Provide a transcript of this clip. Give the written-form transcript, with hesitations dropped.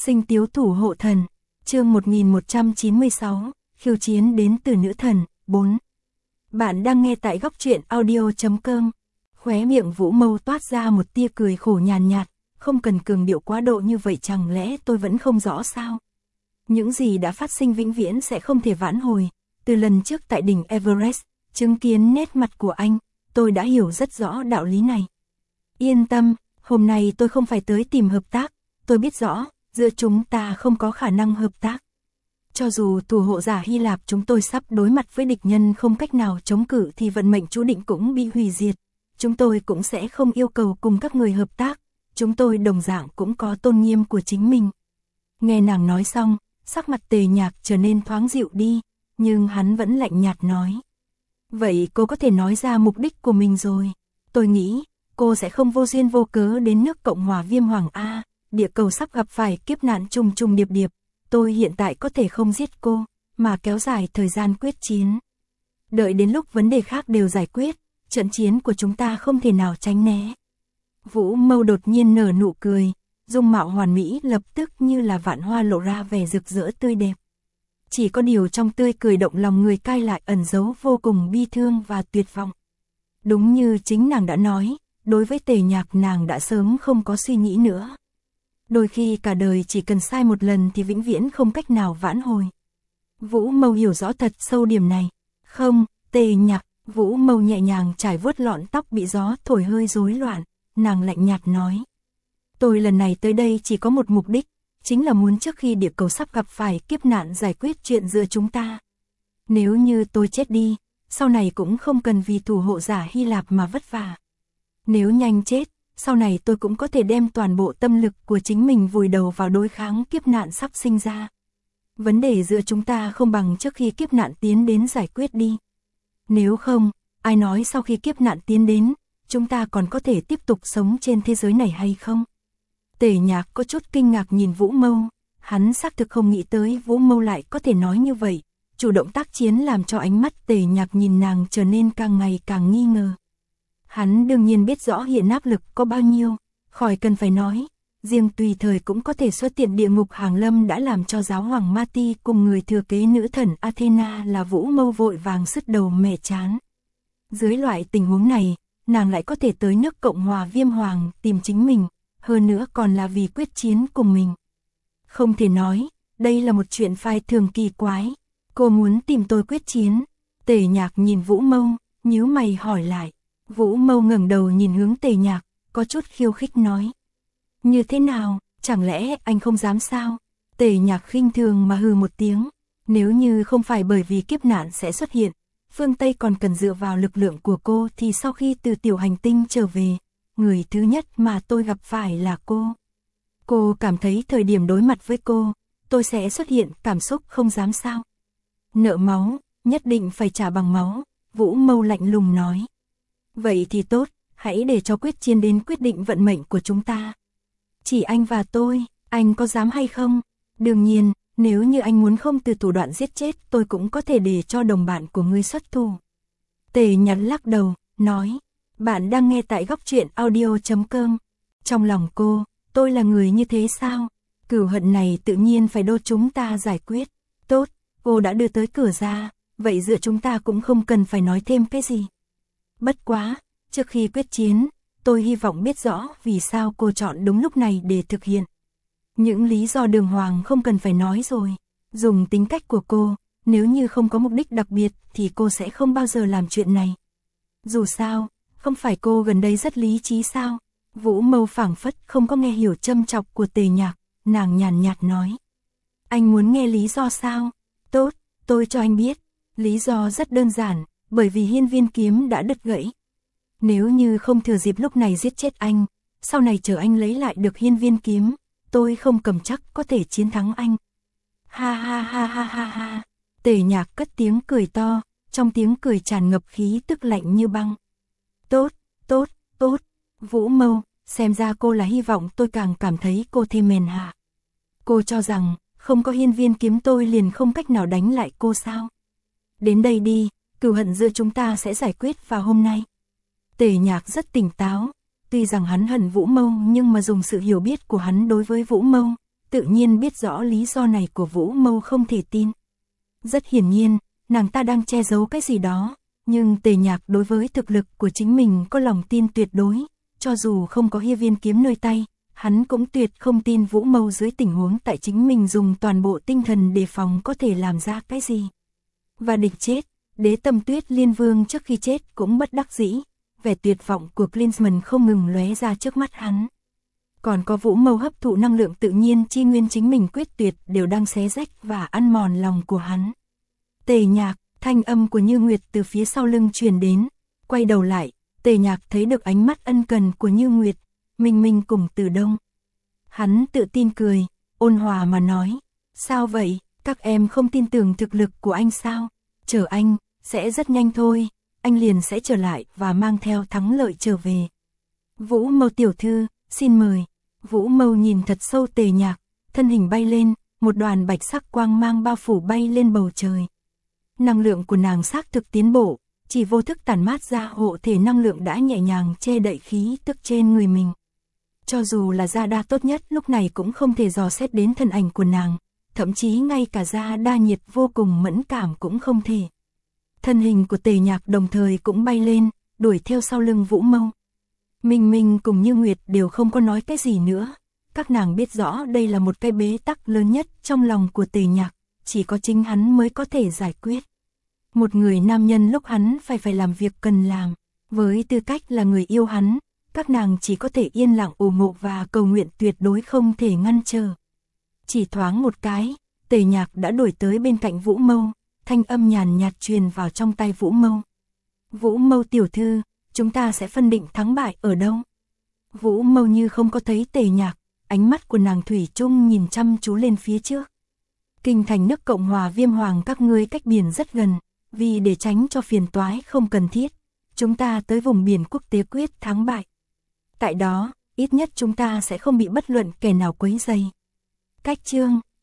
Sinh tiếu thủ hộ thần, chương 1196, khiêu chiến đến từ nữ thần, 4. Bạn đang nghe tại góc truyện audio.com. Khóe miệng Vũ Mâu toát ra một tia cười khổ nhàn nhạt, không cần cường điệu quá độ như vậy, chẳng lẽ tôi vẫn không rõ sao? Những gì đã phát sinh vĩnh viễn sẽ không thể vãn hồi. Từ lần trước tại đỉnh Everest, chứng kiến nét mặt của anh, tôi đã hiểu rất rõ đạo lý này. Yên tâm, hôm nay tôi không phải tới tìm hợp tác, tôi biết rõ, giữa chúng ta không có khả năng hợp tác. Cho dù thủ hộ giả Hy Lạp chúng tôi sắp đối mặt với địch nhân không cách nào chống cự thì vận mệnh chú định cũng bị hủy diệt. Chúng tôi cũng sẽ không yêu cầu cùng các người hợp tác, chúng tôi đồng dạng cũng có tôn nghiêm của chính mình. Nghe nàng nói xong, sắc mặt Tề Nhạc trở nên thoáng dịu đi, nhưng hắn vẫn lạnh nhạt nói. Vậy cô có thể nói ra mục đích của mình rồi. Tôi nghĩ, cô sẽ không vô duyên vô cớ đến nước Cộng hòa Viêm Hoàng A, địa cầu sắp gặp phải kiếp nạn trùng trùng điệp điệp. Tôi hiện tại có thể không giết cô, mà kéo dài thời gian quyết chiến. Đợi đến lúc vấn đề khác đều giải quyết, trận chiến của chúng ta không thể nào tránh né. Vũ Mâu đột nhiên nở nụ cười, dung mạo hoàn mỹ lập tức như là vạn hoa lộ ra vẻ rực rỡ tươi đẹp. Chỉ có điều trong tươi cười động lòng người cai lại ẩn giấu vô cùng bi thương và tuyệt vọng. Đúng như chính nàng đã nói, đối với Tề Nhạc nàng đã sớm không có suy nghĩ nữa. Đôi khi cả đời chỉ cần sai một lần thì vĩnh viễn không cách nào vãn hồi. Vũ Mâu hiểu rõ thật sâu điểm này. Không, Tề Nhạc, Vũ Mâu nhẹ nhàng trải vuốt lọn tóc bị gió thổi hơi rối loạn, nàng lạnh nhạt nói. Tôi lần này tới đây chỉ có một mục đích, chính là muốn trước khi địa cầu sắp gặp phải kiếp nạn giải quyết chuyện giữa chúng ta. Nếu như tôi chết đi, sau này cũng không cần vì thủ hộ giả Hy Lạp mà vất vả. Nếu nhanh chết, sau này tôi cũng có thể đem toàn bộ tâm lực của chính mình vùi đầu vào đối kháng kiếp nạn sắp sinh ra. Vấn đề giữa chúng ta không bằng trước khi kiếp nạn tiến đến giải quyết đi. Nếu không, ai nói sau khi kiếp nạn tiến đến, chúng ta còn có thể tiếp tục sống trên thế giới này hay không? Tề Nhạc có chút kinh ngạc nhìn Vũ Mâu, hắn xác thực không nghĩ tới Vũ Mâu lại có thể nói như vậy, chủ động tác chiến làm cho ánh mắt Tề Nhạc nhìn nàng trở nên càng ngày càng nghi ngờ. Hắn đương nhiên biết rõ hiện áp lực có bao nhiêu, khỏi cần phải nói, riêng tùy thời cũng có thể xuất hiện địa ngục hàng lâm đã làm cho giáo hoàng Mati cùng người thừa kế nữ thần Athena là Vũ Mâu vội vàng sứt đầu mẻ trán. Dưới loại tình huống này, nàng lại có thể tới nước Cộng hòa Viêm Hoàng tìm chính mình, hơn nữa còn là vì quyết chiến cùng mình. Không thể nói, đây là một chuyện phi thường kỳ quái. Cô muốn tìm tôi quyết chiến. Tề Nhạc nhìn Vũ Mâu, nhíu mày hỏi lại. Vũ Mâu ngẩng đầu nhìn hướng Tề Nhạc, có chút khiêu khích nói. Như thế nào, chẳng lẽ anh không dám sao? Tề Nhạc khinh thường mà hừ một tiếng. Nếu như không phải bởi vì kiếp nạn sẽ xuất hiện, phương Tây còn cần dựa vào lực lượng của cô thì sau khi từ tiểu hành tinh trở về, người thứ nhất mà tôi gặp phải là cô. Cô cảm thấy thời điểm đối mặt với cô, tôi sẽ xuất hiện cảm xúc không dám sao? Nợ máu, nhất định phải trả bằng máu, Vũ Mâu lạnh lùng nói. Vậy thì tốt, hãy để cho quyết chiến đến quyết định vận mệnh của chúng ta. Chỉ anh và tôi, anh có dám hay không? Đương nhiên, nếu như anh muốn không từ thủ đoạn giết chết tôi cũng có thể để cho đồng bạn của ngươi xuất thủ. Tề Nhạc lắc đầu, nói. Bạn đang nghe tại góc truyện audio.com. Trong lòng cô, tôi là người như thế sao? Cửu hận này tự nhiên phải đô chúng ta giải quyết. Tốt, cô đã đưa tới cửa ra, vậy giữa chúng ta cũng không cần phải nói thêm cái gì. Bất quá, trước khi quyết chiến, tôi hy vọng biết rõ vì sao cô chọn đúng lúc này để thực hiện. Những lý do đường hoàng không cần phải nói rồi. Dùng tính cách của cô, nếu như không có mục đích đặc biệt thì cô sẽ không bao giờ làm chuyện này. Dù sao, không phải cô gần đây rất lý trí sao? Vũ Mâu phảng phất không có nghe hiểu châm chọc của Tề Nhạc, nàng nhàn nhạt nói. Anh muốn nghe lý do sao? Tốt, tôi cho anh biết. Lý do rất đơn giản, bởi vì hiên viên kiếm đã đứt gãy. Nếu như không thừa dịp lúc này giết chết anh, sau này chờ anh lấy lại được hiên viên kiếm, tôi không cầm chắc có thể chiến thắng anh. Ha ha ha ha ha ha. Tề Nhạc cất tiếng cười to, trong tiếng cười tràn ngập khí tức lạnh như băng. Tốt, tốt, tốt, Vũ Mâu, xem ra cô là hy vọng tôi càng cảm thấy cô thêm mềm hạ. Cô cho rằng, không có hiên viên kiếm tôi liền không cách nào đánh lại cô sao? Đến đây đi, cừu hận giữa chúng ta sẽ giải quyết vào hôm nay. Tề Nhạc rất tỉnh táo, tuy rằng hắn hận Vũ Mâu nhưng mà dùng sự hiểu biết của hắn đối với Vũ Mâu, tự nhiên biết rõ lý do này của Vũ Mâu không thể tin. Rất hiển nhiên, nàng ta đang che giấu cái gì đó, nhưng Tề Nhạc đối với thực lực của chính mình có lòng tin tuyệt đối, cho dù không có hiên viên kiếm nơi tay, hắn cũng tuyệt không tin Vũ Mâu dưới tình huống tại chính mình dùng toàn bộ tinh thần đề phòng có thể làm ra cái gì. Và địch chết, Đế Tâm Tuyết Liên Vương trước khi chết cũng bất đắc dĩ, vẻ tuyệt vọng của Klinsmann không ngừng lóe ra trước mắt hắn. Còn có Vũ Mâu hấp thụ năng lượng tự nhiên chi nguyên chính mình quyết tuyệt đều đang xé rách và ăn mòn lòng của hắn. Tề Nhạc, thanh âm của Như Nguyệt từ phía sau lưng truyền đến, quay đầu lại, Tề Nhạc thấy được ánh mắt ân cần của Như Nguyệt, Minh Minh cùng Từ Đông. Hắn tự tin cười, ôn hòa mà nói, sao vậy, các em không tin tưởng thực lực của anh sao? Chờ anh, sẽ rất nhanh thôi, anh liền sẽ trở lại và mang theo thắng lợi trở về. Vũ Mâu tiểu thư, xin mời. Vũ Mâu nhìn thật sâu Tề Nhạc, thân hình bay lên, một đoàn bạch sắc quang mang bao phủ bay lên bầu trời. Năng lượng của nàng xác thực tiến bộ, chỉ vô thức tản mát ra hộ thể năng lượng đã nhẹ nhàng che đậy khí tức trên người mình. Cho dù là gia đa tốt nhất lúc này cũng không thể dò xét đến thân ảnh của nàng, thậm chí ngay cả gia đa nhiệt vô cùng mẫn cảm cũng không thể. Thân hình của Tề Nhạc đồng thời cũng bay lên, đuổi theo sau lưng Vũ Mâu. Minh Minh cùng Như Nguyệt đều không có nói cái gì nữa, các nàng biết rõ đây là một cái bế tắc lớn nhất trong lòng của Tề Nhạc, chỉ có chính hắn mới có thể giải quyết. Một người nam nhân lúc hắn phải làm việc cần làm, với tư cách là người yêu hắn, các nàng chỉ có thể yên lặng ủng hộ và cầu nguyện tuyệt đối không thể ngăn trở. Chỉ thoáng một cái, Tề Nhạc đã đuổi tới bên cạnh Vũ Mâu, thanh âm nhàn nhạt truyền vào trong tai Vũ Mâu. Vũ Mâu tiểu thư, chúng ta sẽ phân định thắng bại ở đâu? Vũ Mâu như không có thấy Tề Nhạc, ánh mắt của nàng thủy chung nhìn chăm chú lên phía trước. Kinh thành nước Cộng hòa Viêm Hoàng các ngươi cách biển rất gần, vì để tránh cho phiền toái không cần thiết, chúng ta tới vùng biển quốc tế quyết thắng bại. Tại đó, ít nhất chúng ta sẽ không bị bất luận kẻ nào quấy rầy. Cách chương